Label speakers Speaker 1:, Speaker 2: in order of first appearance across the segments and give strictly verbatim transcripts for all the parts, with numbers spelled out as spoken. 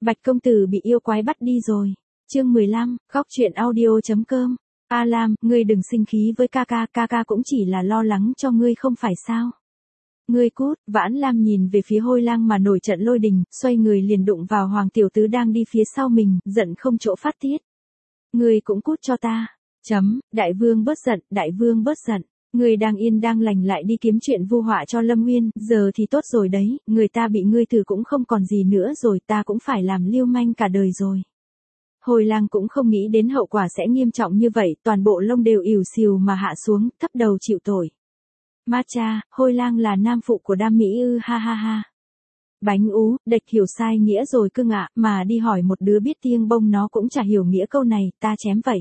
Speaker 1: Bạch công tử bị yêu quái bắt đi rồi. Chương mười lăm, góc truyện audio.com. A Lam, ngươi đừng sinh khí với ca ca, ca ca cũng chỉ là lo lắng cho ngươi không phải sao. Ngươi cút, Vãn Lam nhìn về phía Hôi Lang mà nổi trận lôi đình, xoay người liền đụng vào Hoàng tiểu tứ đang đi phía sau mình, giận không chỗ phát tiết. Ngươi cũng cút cho ta. Chấm, đại vương bớt giận, đại vương bớt giận. Ngươi đang yên đang lành lại đi kiếm chuyện vu họa cho Lâm Nguyên, giờ thì tốt rồi đấy, người ta bị ngươi thử cũng không còn gì nữa rồi, ta cũng phải làm lưu manh cả đời rồi. Hồi Lang cũng không nghĩ đến hậu quả sẽ nghiêm trọng như vậy, toàn bộ lông đều ỉu xìu mà hạ xuống, thấp đầu chịu tội. Ma cha, Hôi Lang là nam phụ của Đam Mỹ ư, ha ha ha. Bánh ú, địch hiểu sai nghĩa rồi cưng ạ, mà đi hỏi một đứa biết tiếng bông nó cũng chả hiểu nghĩa câu này, ta chém vậy.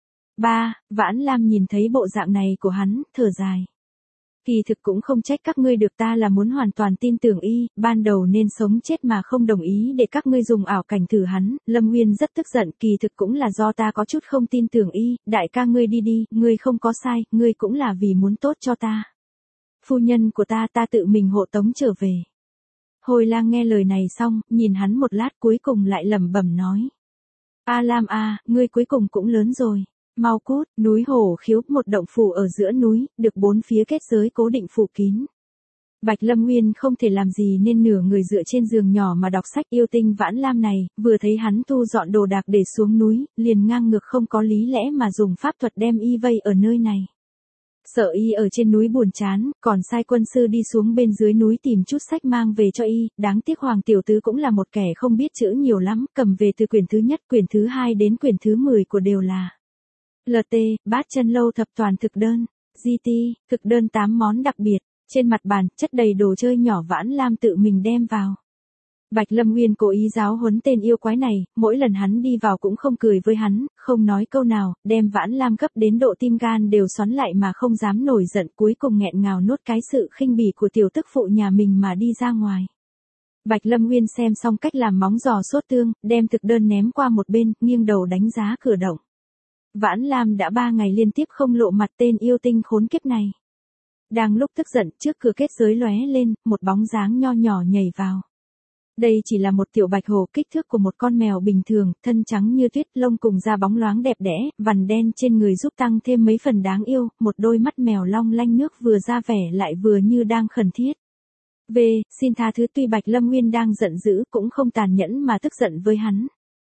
Speaker 1: Ba, Vãn Lam nhìn thấy bộ dạng này của hắn, thở dài. Kỳ thực cũng không trách các ngươi được, ta là muốn hoàn toàn tin tưởng y, ban đầu nên sống chết mà không đồng ý để các ngươi dùng ảo cảnh thử hắn. Lâm Nguyên rất tức giận, kỳ thực cũng là do ta có chút không tin tưởng y, đại ca ngươi đi đi, ngươi không có sai, ngươi cũng là vì muốn tốt cho ta. Phu nhân của ta ta tự mình hộ tống trở về. Hồi Lang nghe lời này xong, nhìn hắn một lát cuối cùng lại lẩm bẩm nói. A Lam a, ngươi cuối cùng cũng lớn rồi. Mau cút, núi Hổ Khiếu, một động phủ ở giữa núi, được bốn phía kết giới cố định phủ kín. Bạch Lâm Nguyên không thể làm gì nên nửa người dựa trên giường nhỏ mà đọc sách. Yêu tinh Vãn Lam này, vừa thấy hắn thu dọn đồ đạc để xuống núi, liền ngang ngược không có lý lẽ mà dùng pháp thuật đem y vây ở nơi này. Sợ y ở trên núi buồn chán, còn sai quân sư đi xuống bên dưới núi tìm chút sách mang về cho y, đáng tiếc Hoàng tiểu tứ cũng là một kẻ không biết chữ nhiều lắm, cầm về từ quyển thứ nhất, quyển thứ hai đến quyển thứ mười của đều là lờ tê, bát chân lâu thập toàn thực đơn, giê tê, thực đơn tám món đặc biệt, trên mặt bàn, chất đầy đồ chơi nhỏ. Vãn Lam tự mình đem vào. Bạch Lâm Nguyên cố ý giáo huấn tên yêu quái này, mỗi lần hắn đi vào cũng không cười với hắn, không nói câu nào, đem Vãn Lam gấp đến độ tim gan đều xoắn lại mà không dám nổi giận, cuối cùng nghẹn ngào nuốt cái sự khinh bỉ của tiểu tức phụ nhà mình mà đi ra ngoài. Bạch Lâm Nguyên xem xong cách làm móng giò sốt tương, đem thực đơn ném qua một bên, nghiêng đầu đánh giá cửa động. Vãn Lam đã ba ngày liên tiếp không lộ mặt tên yêu tinh khốn kiếp này. Đang lúc tức giận, trước cửa kết giới lóe lên, một bóng dáng nho nhỏ nhảy vào. Đây chỉ là một tiểu bạch hồ kích thước của một con mèo bình thường, thân trắng như tuyết, lông cùng da bóng loáng đẹp đẽ, vằn đen trên người giúp tăng thêm mấy phần đáng yêu, một đôi mắt mèo long lanh nước vừa ra vẻ lại vừa như đang khẩn thiết. V, xin tha thứ, tuy Bạch Lâm Nguyên đang giận dữ cũng không tàn nhẫn mà tức giận với hắn.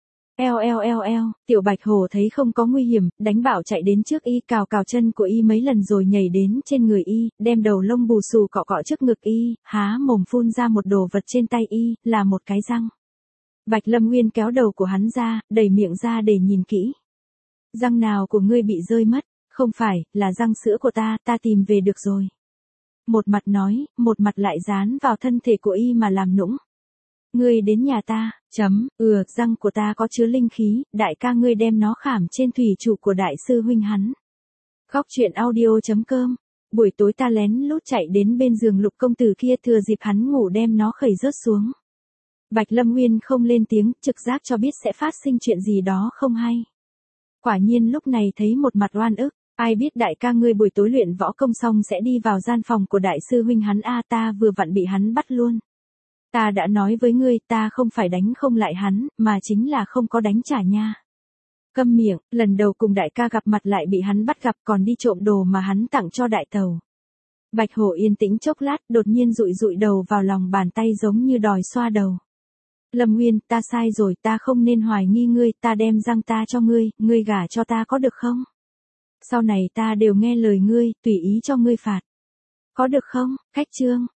Speaker 1: Eo eo eo eo, tiểu bạch hồ thấy không có nguy hiểm, đánh bảo chạy đến trước y, cào cào chân của y mấy lần rồi nhảy đến trên người y, đem đầu lông bù xù cọ cọ trước ngực y, há mồm phun ra một đồ vật trên tay y, là một cái răng. Bạch Lâm Nguyên kéo đầu của hắn ra, đẩy miệng ra để nhìn kỹ. Răng nào của ngươi bị rơi mất? Không phải, là răng sữa của ta, ta tìm về được rồi. Một mặt nói, một mặt lại dán vào thân thể của y mà làm nũng. Ngươi đến nhà ta, chấm, ừ, răng của ta có chứa linh khí, đại ca ngươi đem nó khảm trên thủy trụ của đại sư huynh hắn. Góc truyện audio.com. Buổi tối ta lén lút chạy đến bên giường Lục công tử kia, thừa dịp hắn ngủ đem nó khẩy rớt xuống. Bạch Lâm Nguyên không lên tiếng, trực giác cho biết sẽ phát sinh chuyện gì đó không hay. Quả nhiên lúc này thấy một mặt oan ức, ai biết đại ca ngươi buổi tối luyện võ công xong sẽ đi vào gian phòng của đại sư huynh hắn a, ta vừa vặn bị hắn bắt luôn. Ta đã nói với ngươi, ta không phải đánh không lại hắn, mà chính là không có đánh trả nha. Câm miệng, lần đầu cùng đại ca gặp mặt lại bị hắn bắt gặp, còn đi trộm đồ mà hắn tặng cho đại tàu. Bạch Hổ yên tĩnh chốc lát, đột nhiên dụi dụi đầu vào lòng bàn tay giống như đòi xoa đầu. Lâm Nguyên, ta sai rồi, ta không nên hoài nghi ngươi, ta đem răng ta cho ngươi, ngươi gả cho ta có được không? Sau này ta đều nghe lời ngươi, tùy ý cho ngươi phạt. Có được không? Khách trương,